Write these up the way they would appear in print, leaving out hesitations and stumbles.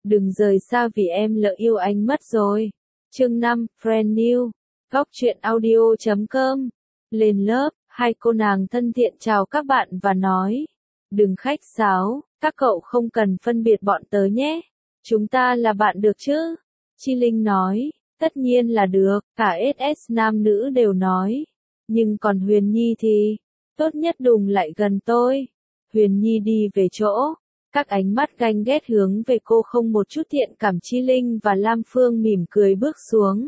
Đừng rời xa vì em lỡ yêu anh mất rồi. Chương 5, Friend New. Góc truyện audio.com. Lên lớp, hai cô nàng thân thiện chào các bạn và nói. Đừng khách sáo, các cậu không cần phân biệt bọn tớ nhé. Chúng ta là bạn được chứ? Chi Linh nói, tất nhiên là được, cả SS nam nữ đều nói. Nhưng còn Huyền Nhi thì, tốt nhất đừng lại gần tôi. Huyền Nhi đi về chỗ. Các ánh mắt ganh ghét hướng về cô không một chút thiện cảm. Chi Linh và Lam Phương mỉm cười bước xuống.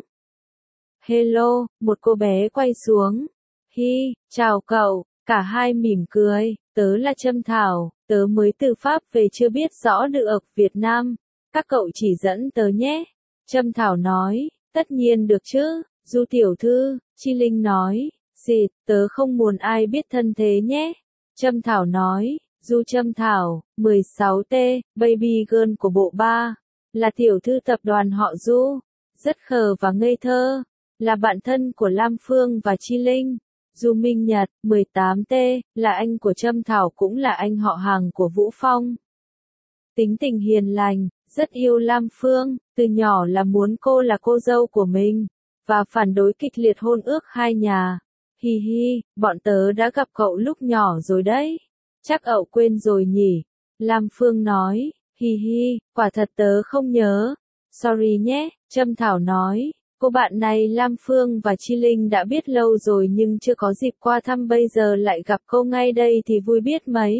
Hello, một cô bé quay xuống. Hi, chào cậu, cả hai mỉm cười. Tớ là Trâm Thảo, tớ mới từ Pháp về chưa biết rõ được Việt Nam. Các cậu chỉ dẫn tớ nhé. Trâm Thảo nói, tất nhiên được chứ, Du tiểu thư. Chi Linh nói, xịt, tớ không muốn ai biết thân thế nhé. Trâm Thảo nói, Du Trâm Thảo, 16T, baby girl của bộ 3, là tiểu thư tập đoàn họ Du, rất khờ và ngây thơ, là bạn thân của Lam Phương và Chi Linh. Du Minh Nhật, 18T, là anh của Trâm Thảo cũng là anh họ hàng của Vũ Phong. Tính tình hiền lành, rất yêu Lam Phương, từ nhỏ là muốn cô là cô dâu của mình, và phản đối kịch liệt hôn ước hai nhà. Hi hi, bọn tớ đã gặp cậu lúc nhỏ rồi đấy. Chắc cậu quên rồi nhỉ? Lam Phương nói, hi hi, quả thật tớ không nhớ. Sorry nhé, Trâm Thảo nói, cô bạn này Lam Phương và Chi Linh đã biết lâu rồi nhưng chưa có dịp qua thăm, bây giờ lại gặp cô ngay đây thì vui biết mấy.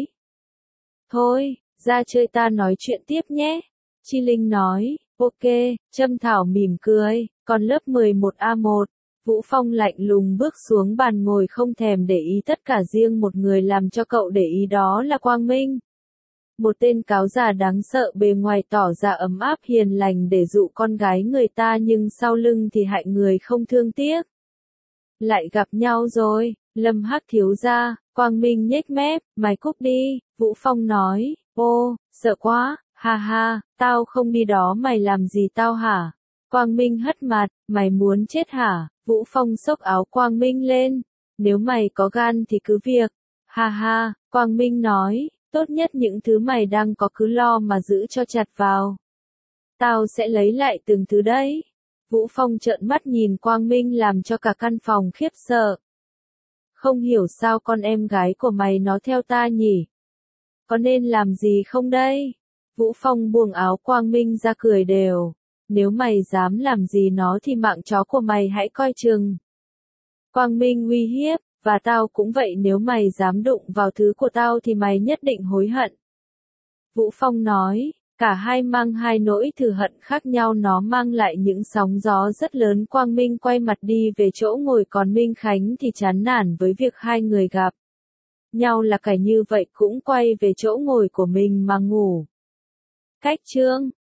Thôi, ra chơi ta nói chuyện tiếp nhé. Chi Linh nói, ok, Trâm Thảo mỉm cười, còn lớp 11A1. Vũ Phong lạnh lùng bước xuống bàn ngồi không thèm để ý tất cả, riêng một người làm cho cậu để ý, đó là Quang Minh. Một tên cáo già đáng sợ, bề ngoài tỏ ra ấm áp hiền lành để dụ con gái người ta nhưng sau lưng thì hại người không thương tiếc. Lại gặp nhau rồi, Lâm Hắc thiếu gia. Quang Minh nhếch mép, mày cút đi. Vũ Phong nói, ô, sợ quá, ha ha, tao không đi đó, mày làm gì tao hả? Quang Minh hất mặt, mày muốn chết hả? Vũ Phong xốc áo Quang Minh lên, nếu mày có gan thì cứ việc. Ha ha, Quang Minh nói, tốt nhất những thứ mày đang có cứ lo mà giữ cho chặt vào. Tao sẽ lấy lại từng thứ đấy. Vũ Phong trợn mắt nhìn Quang Minh làm cho cả căn phòng khiếp sợ. Không hiểu sao con em gái của mày nó theo ta nhỉ? Có nên làm gì không đây? Vũ Phong buông áo Quang Minh ra cười đều. Nếu mày dám làm gì nó thì mạng chó của mày hãy coi chừng. Quang Minh uy hiếp, và tao cũng vậy, nếu mày dám đụng vào thứ của tao thì mày nhất định hối hận. Vũ Phong nói, cả hai mang hai nỗi thù hận khác nhau, nó mang lại những sóng gió rất lớn. Quang Minh quay mặt đi về chỗ ngồi, còn Minh Khánh thì chán nản với việc hai người gặp nhau là cày như vậy cũng quay về chỗ ngồi của mình mà ngủ. Cách chương